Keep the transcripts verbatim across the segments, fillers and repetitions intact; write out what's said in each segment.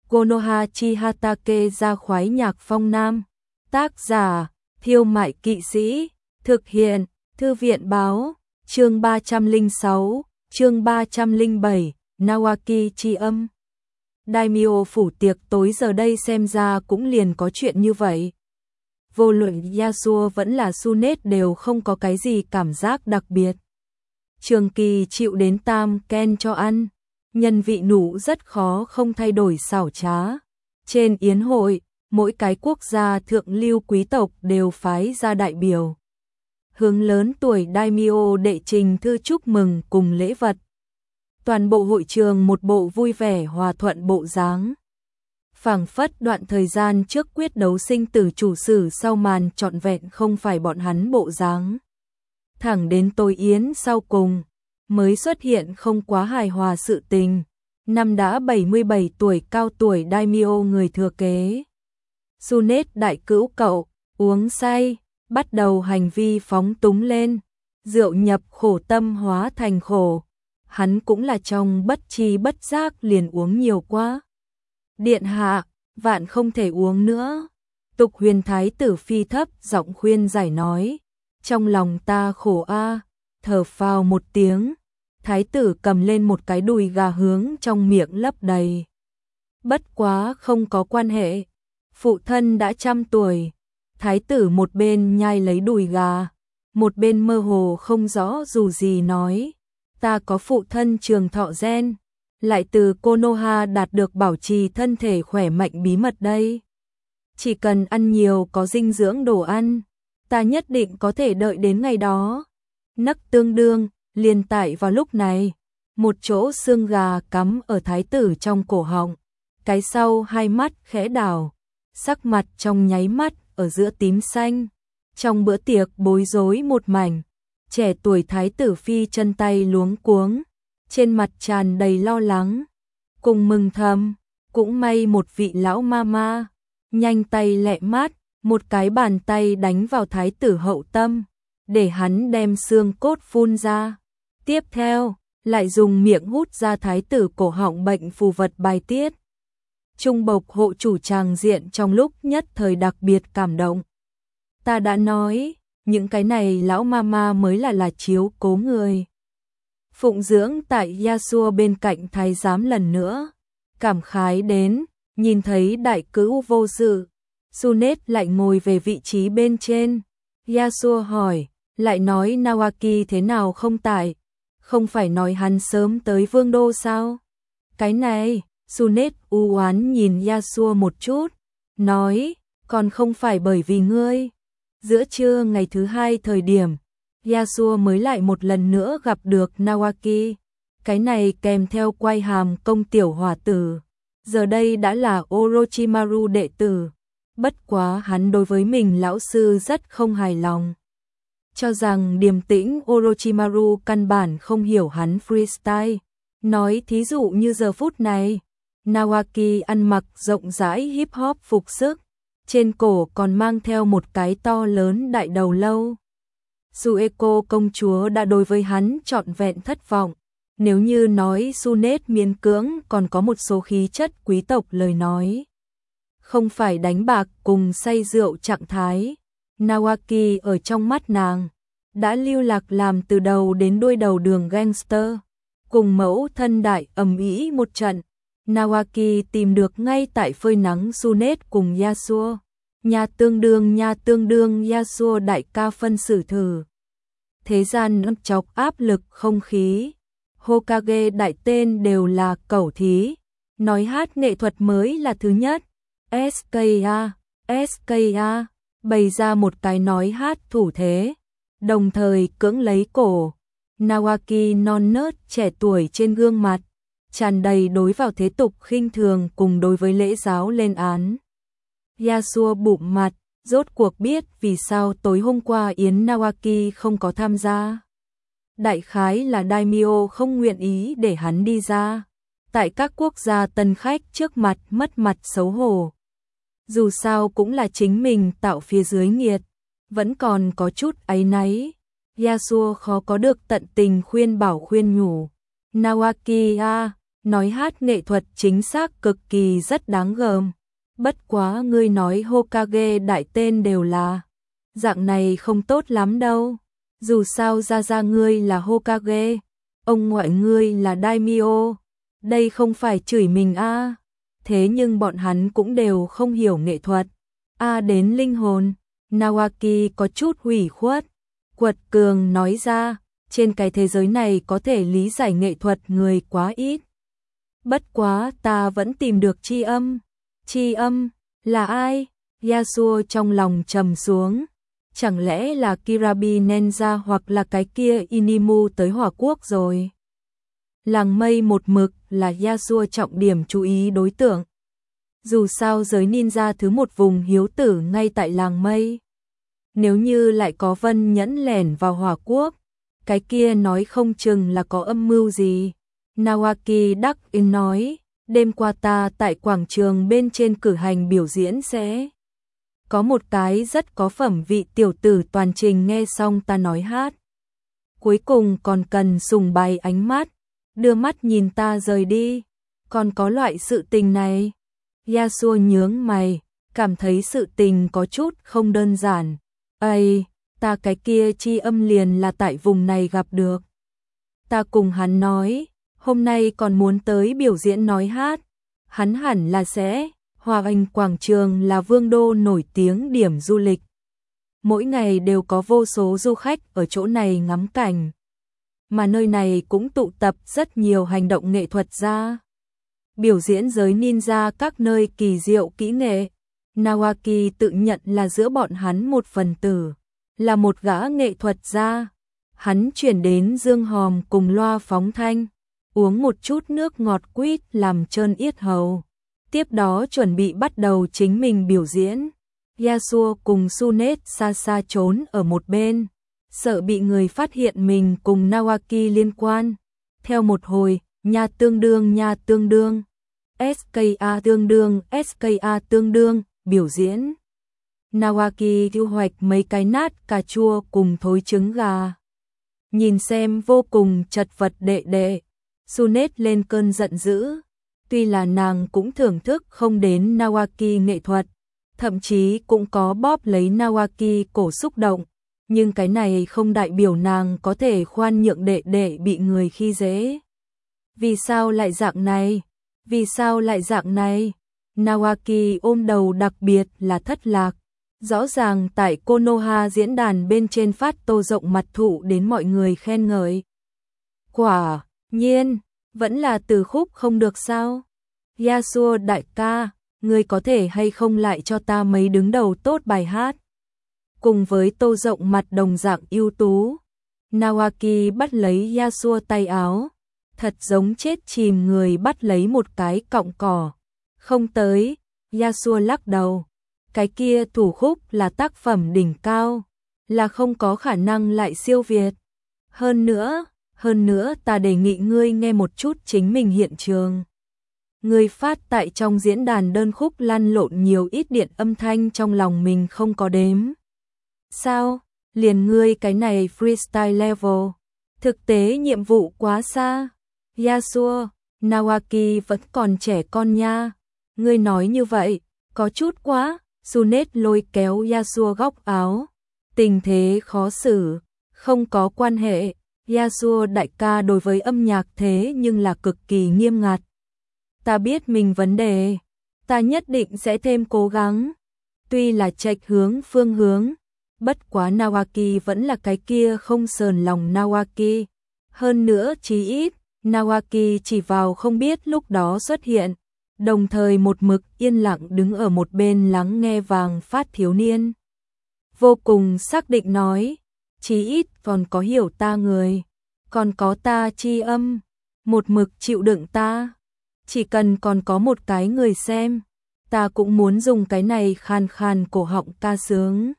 Konoha Chihatake ra khoái nhạc phong nam. Tác giả, Thiêu Mại Kỵ Sĩ. Thực hiện, Thư viện báo. Chương ba trăm lẻ sáu, chương ba trăm lẻ bảy, Nawaki tri âm. Daimyo phủ tiệc tối giờ đây xem ra cũng liền có chuyện như vậy. Vô luận Yasuo vẫn là Sunet đều không có cái gì cảm giác đặc biệt. Trường Kỳ chịu đến tam ken cho ăn, nhân vị nụ rất khó không thay đổi xảo trá. Trên yến hội, mỗi cái quốc gia thượng lưu quý tộc đều phái ra đại biểu. Hướng lớn tuổi Daimyo đệ trình thư chúc mừng cùng lễ vật. Toàn bộ hội trường một bộ vui vẻ hòa thuận bộ dáng. Phảng phất đoạn thời gian trước quyết đấu sinh tử chủ sử sau màn trọn vẹn không phải bọn hắn bộ dáng. Thẳng đến tối yến sau cùng, mới xuất hiện không quá hài hòa sự tình. Năm đã bảy mươi bảy tuổi cao tuổi Daimyo người thừa kế. Sunet đại cữu cậu, uống say, bắt đầu hành vi phóng túng lên. Rượu nhập khổ tâm hóa thành khổ. Hắn cũng là trong bất tri bất giác liền uống nhiều quá. Điện hạ, vạn không thể uống nữa. Tục Huyền thái tử phi thấp giọng khuyên giải nói. Trong lòng ta khổ a, thở phào một tiếng. Thái tử cầm lên một cái đùi gà hướng trong miệng lấp đầy. Bất quá không có quan hệ. Phụ thân đã trăm tuổi. Thái tử một bên nhai lấy đùi gà, một bên mơ hồ không rõ dù gì nói. Ta có phụ thân trường thọ gen, lại từ Konoha đạt được bảo trì thân thể khỏe mạnh bí mật đây. Chỉ cần ăn nhiều có dinh dưỡng đồ ăn, ta nhất định có thể đợi đến ngày đó. Nấc tương đương, liền tại vào lúc này, một chỗ xương gà cắm ở thái tử trong cổ họng, cái sau hai mắt khẽ đảo, sắc mặt trong nháy mắt ở giữa tím xanh. Trong bữa tiệc bối rối một mảnh, trẻ tuổi thái tử phi chân tay luống cuống, trên mặt tràn đầy lo lắng, cùng mừng thầm, cũng may một vị lão mama, nhanh tay lẹ mát, một cái bàn tay đánh vào thái tử hậu tâm, để hắn đem xương cốt phun ra. Tiếp theo, lại dùng miệng hút ra thái tử cổ họng bệnh phù vật bài tiết. Trung bộc hộ chủ tràng diện trong lúc nhất thời đặc biệt cảm động. Ta đã nói, những cái này lão mama mới là là chiếu cố người. Phụng dưỡng tại Yasuo bên cạnh thái giám lần nữa, cảm khái đến, nhìn thấy đại cữu vô sự. Sunet lại ngồi về vị trí bên trên. Yasuo hỏi, lại nói Nawaki thế nào không tại, không phải nói hắn sớm tới vương đô sao? Cái này, Sunet u oán nhìn Yasuo một chút, nói, còn không phải bởi vì ngươi. Giữa trưa ngày thứ hai thời điểm, Yasuo mới lại một lần nữa gặp được Nawaki. Cái này kèm theo quay hàm công tiểu hòa tử. Giờ đây đã là Orochimaru đệ tử. Bất quá hắn đối với mình lão sư rất không hài lòng. Cho rằng điềm tĩnh Orochimaru căn bản không hiểu hắn freestyle. Nói thí dụ như giờ phút này, Nawaki ăn mặc rộng rãi hip hop phục sức. Trên cổ còn mang theo một cái to lớn đại đầu lâu. Sueko công chúa đã đối với hắn trọn vẹn thất vọng. Nếu như nói Sunet miễn cưỡng còn có một số khí chất quý tộc lời nói. Không phải đánh bạc cùng say rượu trạng thái. Nawaki ở trong mắt nàng, đã lưu lạc làm từ đầu đến đuôi đầu đường gangster. Cùng mẫu thân đại ầm ĩ một trận. Nawaki tìm được ngay tại phơi nắng Sunet cùng Yasuo. Nhà tương đương nhà tương đương Yasuo đại ca phân xử thử. Thế gian nấp chọc áp lực không khí. Hokage đại tên đều là cẩu thí. Nói hát nghệ thuật mới là thứ nhất. ét ca a, ét ca a, bày ra một cái nói hát thủ thế. Đồng thời cưỡng lấy cổ. Nawaki non nớt trẻ tuổi trên gương mặt. Tràn đầy đối vào thế tục khinh thường cùng đối với lễ giáo lên án. Yasuo bụm mặt, rốt cuộc biết vì sao tối hôm qua Yến Nawaki không có tham gia. Đại khái là Daimyo không nguyện ý để hắn đi ra. Tại các quốc gia tân khách trước mặt mất mặt xấu hổ. Dù sao cũng là chính mình tạo phía dưới nghiệt. Vẫn còn có chút áy náy. Yasuo khó có được tận tình khuyên bảo khuyên nhủ. Nawaki a, nói hát nghệ thuật chính xác cực kỳ rất đáng gờm. Bất quá ngươi nói Hokage đại tên đều là dạng này không tốt lắm đâu. Dù sao ra ra ngươi là Hokage, ông ngoại ngươi là Daimyo, đây không phải chửi mình a. À. Thế nhưng bọn hắn cũng đều không hiểu nghệ thuật. A à, đến linh hồn, Nawaki có chút hủy khuất, quật cường nói ra, trên cái thế giới này có thể lý giải nghệ thuật người quá ít. Bất quá ta vẫn tìm được chi âm. Chi âm, là ai? Yasuo trong lòng trầm xuống. Chẳng lẽ là Kirabi Nenza hoặc là cái kia Inimu tới Hỏa Quốc rồi? Làng mây một mực là Yasuo trọng điểm chú ý đối tượng. Dù sao giới ninja thứ một vùng hiếu tử ngay tại làng mây. Nếu như lại có Vân Nhẫn lẻn vào Hỏa Quốc, cái kia nói không chừng là có âm mưu gì. Nawaki đắc ý nói, đêm qua ta tại quảng trường bên trên cử hành biểu diễn sẽ có một cái rất có phẩm vị tiểu tử toàn trình nghe xong ta nói hát. Cuối cùng còn cần sùng bày ánh mắt, đưa mắt nhìn ta rời đi. Còn có loại sự tình này. Yasuo nhướng mày, cảm thấy sự tình có chút không đơn giản. Ây, ta cái kia chi âm liền là tại vùng này gặp được. Ta cùng hắn nói, hôm nay còn muốn tới biểu diễn nói hát. Hắn hẳn là sẽ, Hòa Anh Quảng Trường là vương đô nổi tiếng điểm du lịch. Mỗi ngày đều có vô số du khách ở chỗ này ngắm cảnh. Mà nơi này cũng tụ tập rất nhiều hành động nghệ thuật gia. Biểu diễn giới ninja các nơi kỳ diệu kỹ nghệ. Nawaki tự nhận là giữa bọn hắn một phần tử, là một gã nghệ thuật gia. Hắn chuyển đến dương hòm cùng loa phóng thanh, uống một chút nước ngọt quýt làm trơn yết hầu. Tiếp đó chuẩn bị bắt đầu chính mình biểu diễn. Yasuo cùng Sunet xa xa trốn ở một bên, sợ bị người phát hiện mình cùng Nawaki liên quan. Theo một hồi, nha tương đương nha tương đương, ét ca a tương đương ét ca a tương đương, biểu diễn. Nawaki thu hoạch mấy cái nát cà chua cùng thối trứng gà. Nhìn xem vô cùng chật vật đệ đệ, Sunet lên cơn giận dữ. Tuy là nàng cũng thưởng thức không đến Nawaki nghệ thuật, thậm chí cũng có bóp lấy Nawaki cổ xúc động, nhưng cái này không đại biểu nàng có thể khoan nhượng đệ đệ bị người khi dễ. Vì sao lại dạng này? Vì sao lại dạng này? Nawaki ôm đầu đặc biệt là thất lạc. Rõ ràng tại Konoha diễn đàn bên trên phát tô rộng mặt thụ đến mọi người khen ngợi. Quả nhiên, vẫn là từ khúc không được sao? Yasuo đại ca, ngươi có thể hay không lại cho ta mấy đứng đầu tốt bài hát? Cùng với tô rộng mặt đồng dạng ưu tú, Nawaki bắt lấy Yasuo tay áo, thật giống chết chìm người bắt lấy một cái cọng cỏ. Không tới, Yasuo lắc đầu, cái kia thủ khúc là tác phẩm đỉnh cao, là không có khả năng lại siêu việt. Hơn nữa, hơn nữa ta đề nghị ngươi nghe một chút chính mình hiện trường. Ngươi phát tại trong diễn đàn đơn khúc lăn lộn nhiều ít điện âm thanh trong lòng mình không có đếm. Sao? Liền ngươi cái này freestyle level. Thực tế nhiệm vụ quá xa. Yasuo, Nawaki vẫn còn trẻ con nha. Ngươi nói như vậy, có chút quá. Sunet lôi kéo Yasuo góc áo. Tình thế khó xử, không có quan hệ. Yasuo đại ca đối với âm nhạc thế nhưng là cực kỳ nghiêm ngặt. Ta biết mình vấn đề, ta nhất định sẽ thêm cố gắng. Tuy là chệch hướng phương hướng, bất quá Nawaki vẫn là cái kia không sờn lòng Nawaki. Hơn nữa chí ít, Nawaki chỉ vào không biết lúc đó xuất hiện, đồng thời một mực yên lặng đứng ở một bên lắng nghe vàng phát thiếu niên. Vô cùng xác định nói, chí ít còn có hiểu ta người, còn có ta chi âm, một mực chịu đựng ta. Chỉ cần còn có một cái người xem, ta cũng muốn dùng cái này khàn khàn cổ họng ca sướng.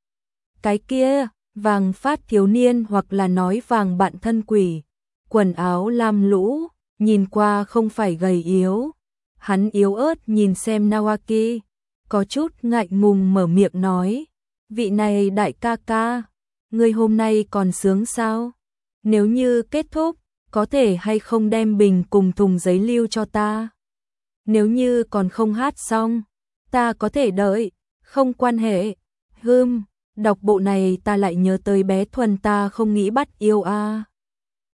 Cái kia, vàng phát thiếu niên hoặc là nói vàng bạn thân quỷ, quần áo lam lũ, nhìn qua không phải gầy yếu. Hắn yếu ớt nhìn xem Nawaki, có chút ngại ngùng mở miệng nói, vị này đại ca ca, ngươi hôm nay còn sướng sao? Nếu như kết thúc, có thể hay không đem bình cùng thùng giấy lưu cho ta? Nếu như còn không hát xong, ta có thể đợi, không quan hệ. Hừm, đọc bộ này ta lại nhớ tới bé Thuần ta không nghĩ bắt yêu a.